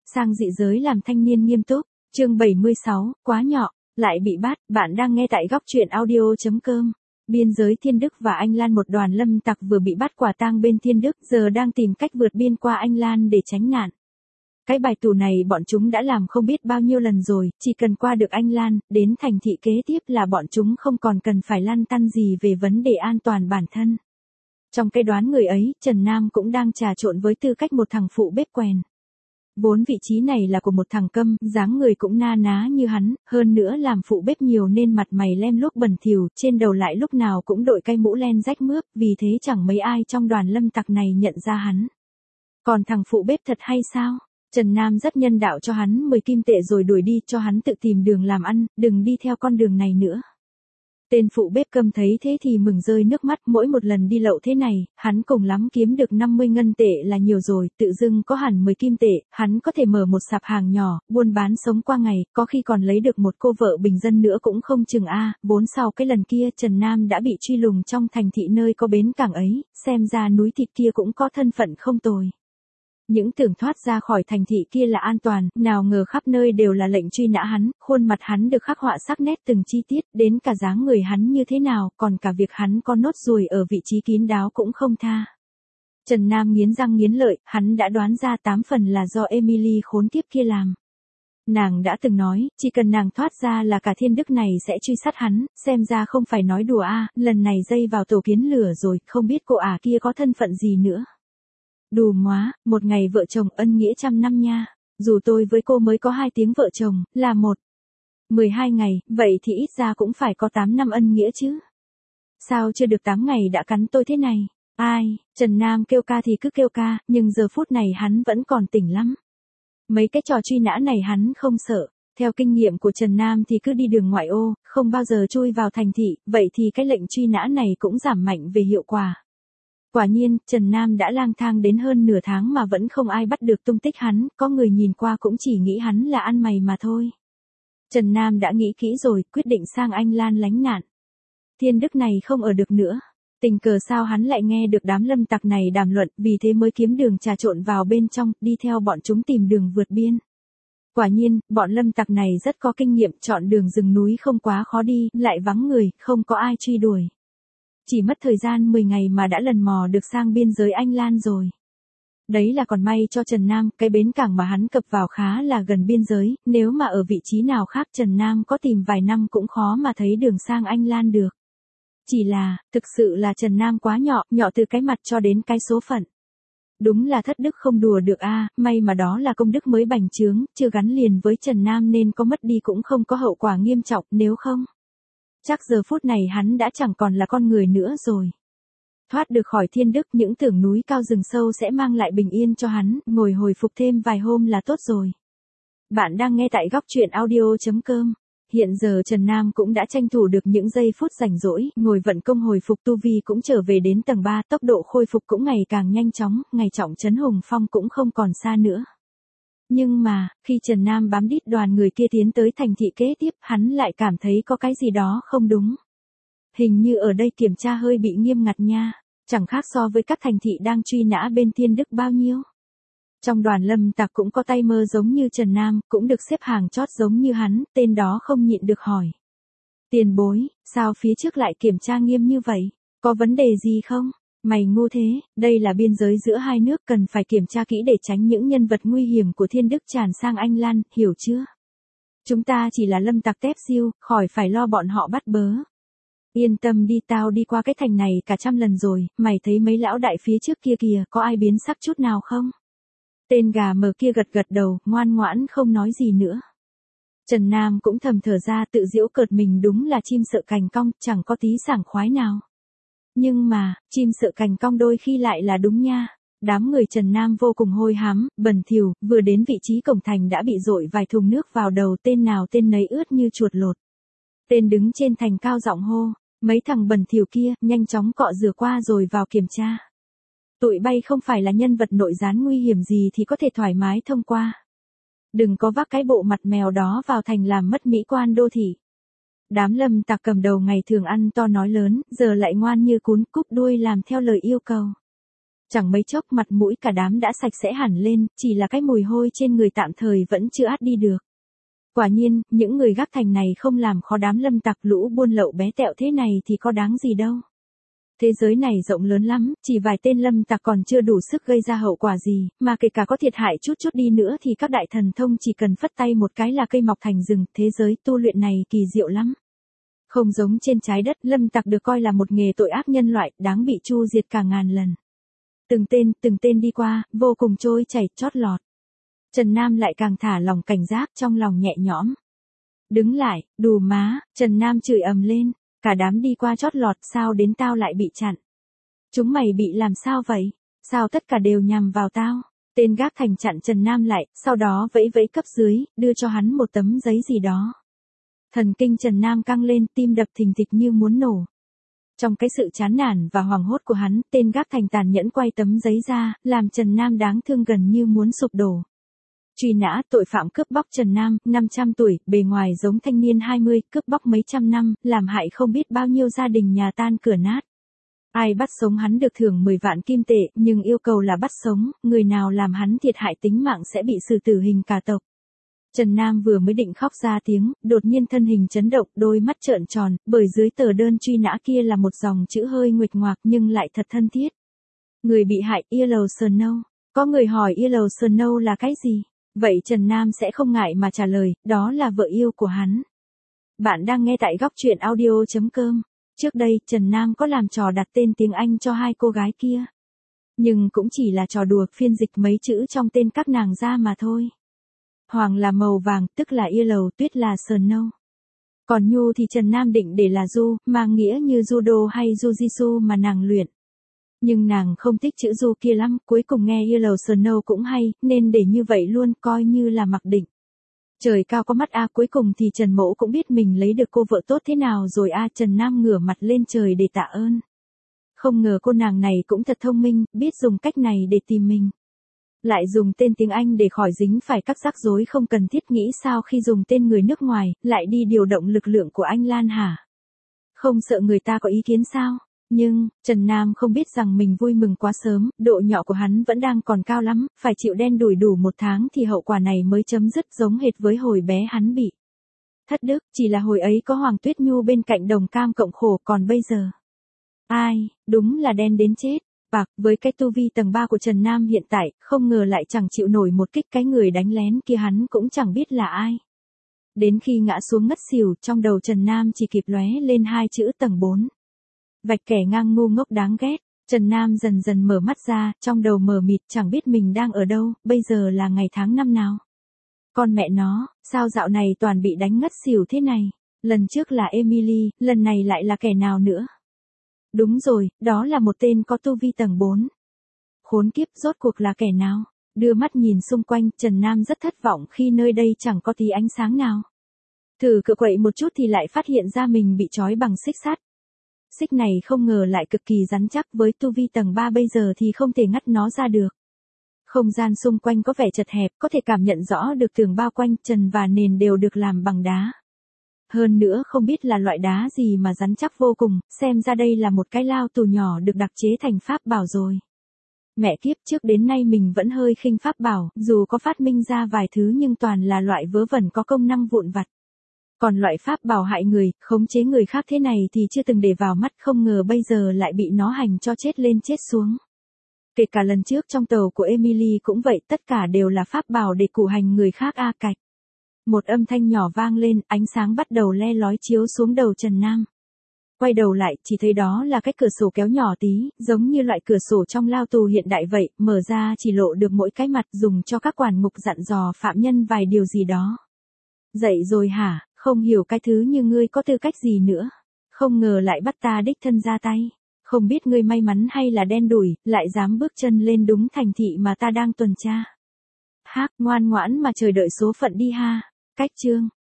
sang dị giới làm thanh niên nghiêm túc, chương 76, quá nhỏ, lại bị bắt, bạn đang nghe tại góc truyện audio.com. Biên giới Thiên Đức và Anh Lan, một đoàn lâm tặc vừa bị bắt quả tang bên Thiên Đức, giờ đang tìm cách vượt biên qua Anh Lan để tránh nạn. Cái bài tù này bọn chúng đã làm không biết bao nhiêu lần rồi, chỉ cần qua được Anh Lan, đến thành thị kế tiếp là bọn chúng không còn cần phải lăn tăn gì về vấn đề an toàn bản thân. Trong cái đoán người ấy, Trần Nam cũng đang trà trộn với tư cách một thằng phụ bếp quèn. Vốn vị trí này là của một thằng câm, dáng người cũng na ná như hắn, hơn nữa làm phụ bếp nhiều nên mặt mày lem luốc bẩn thỉu, trên đầu lại lúc nào cũng đội cái mũ len rách mướp, vì thế chẳng mấy ai trong đoàn lâm tặc này nhận ra hắn. Còn thằng phụ bếp thật hay sao? Trần Nam rất nhân đạo cho hắn 10 kim tệ rồi đuổi đi, cho hắn tự tìm đường làm ăn, đừng đi theo con đường này nữa. Tên phụ bếp câm thấy thế thì mừng rơi nước mắt, mỗi một lần đi lậu thế này, hắn cùng lắm kiếm được 50 ngân tệ là nhiều rồi, tự dưng có hẳn 10 kim tệ, hắn có thể mở một sạp hàng nhỏ, buôn bán sống qua ngày, có khi còn lấy được một cô vợ bình dân nữa cũng không chừng vốn sau cái lần kia Trần Nam đã bị truy lùng trong thành thị nơi có bến cảng ấy, xem ra núi thịt kia cũng có thân phận không tồi. Những tưởng thoát ra khỏi thành thị kia là an toàn, nào ngờ khắp nơi đều là lệnh truy nã hắn, khuôn mặt hắn được khắc họa sắc nét từng chi tiết, đến cả dáng người hắn như thế nào, còn cả việc hắn có nốt ruồi ở vị trí kín đáo cũng không tha. Trần Nam nghiến răng nghiến lợi, hắn đã đoán ra 8 phần là do Emily khốn kiếp kia làm. Nàng đã từng nói, chỉ cần nàng thoát ra là cả Thiên Đức này sẽ truy sát hắn, xem ra không phải nói đùa lần này dây vào tổ kiến lửa rồi, không biết cô kia có thân phận gì nữa. Đù móa, một ngày vợ chồng ân nghĩa trăm năm nha. Dù tôi với cô mới có 2 tiếng vợ chồng, là 12 ngày, vậy thì ít ra cũng phải có 8 năm ân nghĩa chứ. Sao chưa được 8 ngày đã cắn tôi thế này? Trần Nam kêu ca thì cứ kêu ca, nhưng giờ phút này hắn vẫn còn tỉnh lắm. Mấy cái trò truy nã này hắn không sợ. Theo kinh nghiệm của Trần Nam thì cứ đi đường ngoại ô, không bao giờ chui vào thành thị, vậy thì cái lệnh truy nã này cũng giảm mạnh về hiệu quả. Quả nhiên, Trần Nam đã lang thang đến hơn nửa tháng mà vẫn không ai bắt được tung tích hắn, có người nhìn qua cũng chỉ nghĩ hắn là ăn mày mà thôi. Trần Nam đã nghĩ kỹ rồi, quyết định sang Anh Lan lánh nạn. Thiên Đức này không ở được nữa. Tình cờ sao hắn lại nghe được đám lâm tặc này đàm luận, vì thế mới kiếm đường trà trộn vào bên trong, đi theo bọn chúng tìm đường vượt biên. Quả nhiên, bọn lâm tặc này rất có kinh nghiệm, chọn đường rừng núi không quá khó đi, lại vắng người, không có ai truy đuổi. Chỉ mất thời gian 10 ngày mà đã lần mò được sang biên giới Anh Lan rồi. Đấy là còn may cho Trần Nam, cái bến cảng mà hắn cập vào khá là gần biên giới, nếu mà ở vị trí nào khác Trần Nam có tìm vài năm cũng khó mà thấy đường sang Anh Lan được. Chỉ là, thực sự là Trần Nam quá nhỏ từ cái mặt cho đến cái số phận. Đúng là thất đức không đùa được may mà đó là công đức mới bành trướng, chưa gắn liền với Trần Nam nên có mất đi cũng không có hậu quả nghiêm trọng, nếu không. Chắc giờ phút này hắn đã chẳng còn là con người nữa rồi. Thoát được khỏi Thiên Đức, những tưởng núi cao rừng sâu sẽ mang lại bình yên cho hắn, ngồi hồi phục thêm vài hôm là tốt rồi. Bạn đang nghe tại góc truyện audio.com. Hiện giờ Trần Nam cũng đã tranh thủ được những giây phút rảnh rỗi, ngồi vận công hồi phục tu vi cũng trở về đến tầng 3, tốc độ khôi phục cũng ngày càng nhanh chóng, ngày trọng trấn hùng phong cũng không còn xa nữa. Nhưng mà, khi Trần Nam bám đít đoàn người kia tiến tới thành thị kế tiếp, hắn lại cảm thấy có cái gì đó không đúng. Hình như ở đây kiểm tra hơi bị nghiêm ngặt nha, chẳng khác so với các thành thị đang truy nã bên Thiên Đức bao nhiêu. Trong đoàn lâm tặc cũng có tay mơ giống như Trần Nam, cũng được xếp hàng chót giống như hắn, tên đó không nhịn được hỏi. Tiền bối, sao phía trước lại kiểm tra nghiêm như vậy? Có vấn đề gì không? Mày ngu thế, đây là biên giới giữa hai nước, cần phải kiểm tra kỹ để tránh những nhân vật nguy hiểm của Thiên Đức tràn sang Anh Lan, hiểu chưa? Chúng ta chỉ là lâm tặc tép siêu, khỏi phải lo bọn họ bắt bớ. Yên tâm đi, tao đi qua cái thành này cả 100 lần rồi, mày thấy mấy lão đại phía trước kia kìa, có ai biến sắc chút nào không? Tên gà mờ kia gật gật đầu, ngoan ngoãn không nói gì nữa. Trần Nam cũng thầm thở ra, tự giễu cợt mình đúng là chim sợ cành cong, chẳng có tí sảng khoái nào. Nhưng mà, chim sợ cành cong đôi khi lại là đúng nha. Đám người Trần Nam vô cùng hôi hám, bẩn thỉu, vừa đến vị trí cổng thành đã bị dội vài thùng nước vào đầu, tên nào tên nấy ướt như chuột lột. Tên đứng trên thành cao giọng hô, mấy thằng bẩn thỉu kia, nhanh chóng cọ rửa qua rồi vào kiểm tra. Tụi bay không phải là nhân vật nội gián nguy hiểm gì thì có thể thoải mái thông qua. Đừng có vác cái bộ mặt mèo đó vào thành làm mất mỹ quan đô thị. Đám lâm tặc cầm đầu ngày thường ăn to nói lớn, giờ lại ngoan như cún, cúp đuôi làm theo lời yêu cầu. Chẳng mấy chốc mặt mũi cả đám đã sạch sẽ hẳn lên, chỉ là cái mùi hôi trên người tạm thời vẫn chưa át đi được. Quả nhiên, những người gác thành này không làm khó đám lâm tặc lũ buôn lậu bé tẹo thế này thì có đáng gì đâu. Thế giới này rộng lớn lắm, chỉ vài tên lâm tặc còn chưa đủ sức gây ra hậu quả gì, mà kể cả có thiệt hại chút chút đi nữa thì các đại thần thông chỉ cần phất tay một cái là cây mọc thành rừng, thế giới tu luyện này kỳ diệu lắm. Không giống trên trái đất, lâm tặc được coi là một nghề tội ác nhân loại, đáng bị tru diệt cả ngàn lần. Từng tên đi qua, vô cùng trôi chảy, chót lọt. Trần Nam lại càng thả lòng cảnh giác, trong lòng nhẹ nhõm. Đứng lại, đù má, Trần Nam chửi ầm lên, cả đám đi qua chót lọt, sao đến tao lại bị chặn? Chúng mày bị làm sao vậy? Sao tất cả đều nhằm vào tao? Tên gác thành chặn Trần Nam lại, sau đó vẫy vẫy cấp dưới, đưa cho hắn một tấm giấy gì đó. Thần kinh Trần Nam căng lên, tim đập thình thịch như muốn nổ. Trong cái sự chán nản và hoảng hốt của hắn, tên gác thành tàn nhẫn quay tấm giấy ra, làm Trần Nam đáng thương gần như muốn sụp đổ. Truy nã, tội phạm cướp bóc Trần Nam, 500 tuổi, bề ngoài giống thanh niên 20, cướp bóc mấy trăm năm, làm hại không biết bao nhiêu gia đình nhà tan cửa nát. Ai bắt sống hắn được thưởng 10 vạn kim tệ, nhưng yêu cầu là bắt sống, người nào làm hắn thiệt hại tính mạng sẽ bị xử tử hình cả tộc. Trần Nam vừa mới định khóc ra tiếng, đột nhiên thân hình chấn động, đôi mắt trợn tròn, bởi dưới tờ đơn truy nã kia là một dòng chữ hơi nguệch ngoạc nhưng lại thật thân thiết. Người bị hại, Yellow Snow. Có người hỏi Yellow Snow là cái gì? Vậy Trần Nam sẽ không ngại mà trả lời, đó là vợ yêu của hắn. Bạn đang nghe tại góc truyện audio.com. Trước đây, Trần Nam có làm trò đặt tên tiếng Anh cho hai cô gái kia. Nhưng cũng chỉ là trò đùa phiên dịch mấy chữ trong tên các nàng ra mà thôi. Hoàng là màu vàng, tức là Yellow, Tuyết là Snow. Còn Nhu thì Trần Nam định để là Du, mang nghĩa như judo hay jujitsu mà nàng luyện. Nhưng nàng không thích chữ Du kia lắm, cuối cùng nghe Yellow Snow cũng hay, nên để như vậy luôn, coi như là mặc định. Trời cao có mắt a, cuối cùng thì Trần Mỗ cũng biết mình lấy được cô vợ tốt thế nào rồi a. Trần Nam ngửa mặt lên trời để tạ ơn. Không ngờ cô nàng này cũng thật thông minh, biết dùng cách này để tìm mình. Lại dùng tên tiếng Anh để khỏi dính phải các rắc rối không cần thiết, nghĩ sao khi dùng tên người nước ngoài, lại đi điều động lực lượng của anh Lan hả? Không sợ người ta có ý kiến sao? Nhưng, Trần Nam không biết rằng mình vui mừng quá sớm, độ nhỏ của hắn vẫn đang còn cao lắm, phải chịu đen đủi đủ 1 tháng thì hậu quả này mới chấm dứt, giống hệt với hồi bé hắn bị thất đức, chỉ là hồi ấy có Hoàng Tuyết Nhu bên cạnh đồng cam cộng khổ, còn bây giờ. Ai, đúng là đen đến chết. Bạc, với cái tu vi tầng 3 của Trần Nam hiện tại, không ngờ lại chẳng chịu nổi một kích, cái người đánh lén kia hắn cũng chẳng biết là ai. Đến khi ngã xuống ngất xỉu, trong đầu Trần Nam chỉ kịp lóe lên 2 chữ tầng 4. Vạch kẻ ngang ngu ngốc đáng ghét. Trần Nam dần dần mở mắt ra, trong đầu mờ mịt, chẳng biết mình đang ở đâu, bây giờ là ngày tháng năm nào. Con mẹ nó, sao dạo này toàn bị đánh ngất xỉu thế này? Lần trước là Emily, lần này lại là kẻ nào nữa? Đúng rồi, đó là một tên có tu vi tầng 4. Khốn kiếp, rốt cuộc là kẻ nào? Đưa mắt nhìn xung quanh, Trần Nam rất thất vọng khi nơi đây chẳng có tí ánh sáng nào. Thử cựa quậy một chút thì lại phát hiện ra mình bị trói bằng xích sắt. Xích này không ngờ lại cực kỳ rắn chắc, với tu vi tầng 3 bây giờ thì không thể ngắt nó ra được. Không gian xung quanh có vẻ chật hẹp, có thể cảm nhận rõ được tường bao quanh, trần và nền đều được làm bằng đá. Hơn nữa không biết là loại đá gì mà rắn chắc vô cùng, xem ra đây là một cái lao tù nhỏ được đặc chế thành pháp bảo rồi. Mẹ kiếp, trước đến nay mình vẫn hơi khinh pháp bảo, dù có phát minh ra vài thứ nhưng toàn là loại vớ vẩn có công năng vụn vặt. Còn loại pháp bảo hại người, khống chế người khác thế này thì chưa từng để vào mắt, không ngờ bây giờ lại bị nó hành cho chết lên chết xuống. Kể cả lần trước trong tàu của Emily cũng vậy, tất cả đều là pháp bảo để củ hành người khác a cạch. Một âm thanh nhỏ vang lên, ánh sáng bắt đầu le lói chiếu xuống đầu Trần Nam. Quay đầu lại, chỉ thấy đó là cái cửa sổ kéo nhỏ tí, giống như loại cửa sổ trong lao tù hiện đại vậy, mở ra chỉ lộ được mỗi cái mặt, dùng cho các quản ngục dặn dò phạm nhân vài điều gì đó. Dậy rồi hả, không hiểu cái thứ như ngươi có tư cách gì nữa. Không ngờ lại bắt ta đích thân ra tay. Không biết ngươi may mắn hay là đen đủi, lại dám bước chân lên đúng thành thị mà ta đang tuần tra. Hác, ngoan ngoãn mà chờ đợi số phận đi ha. Cách chương.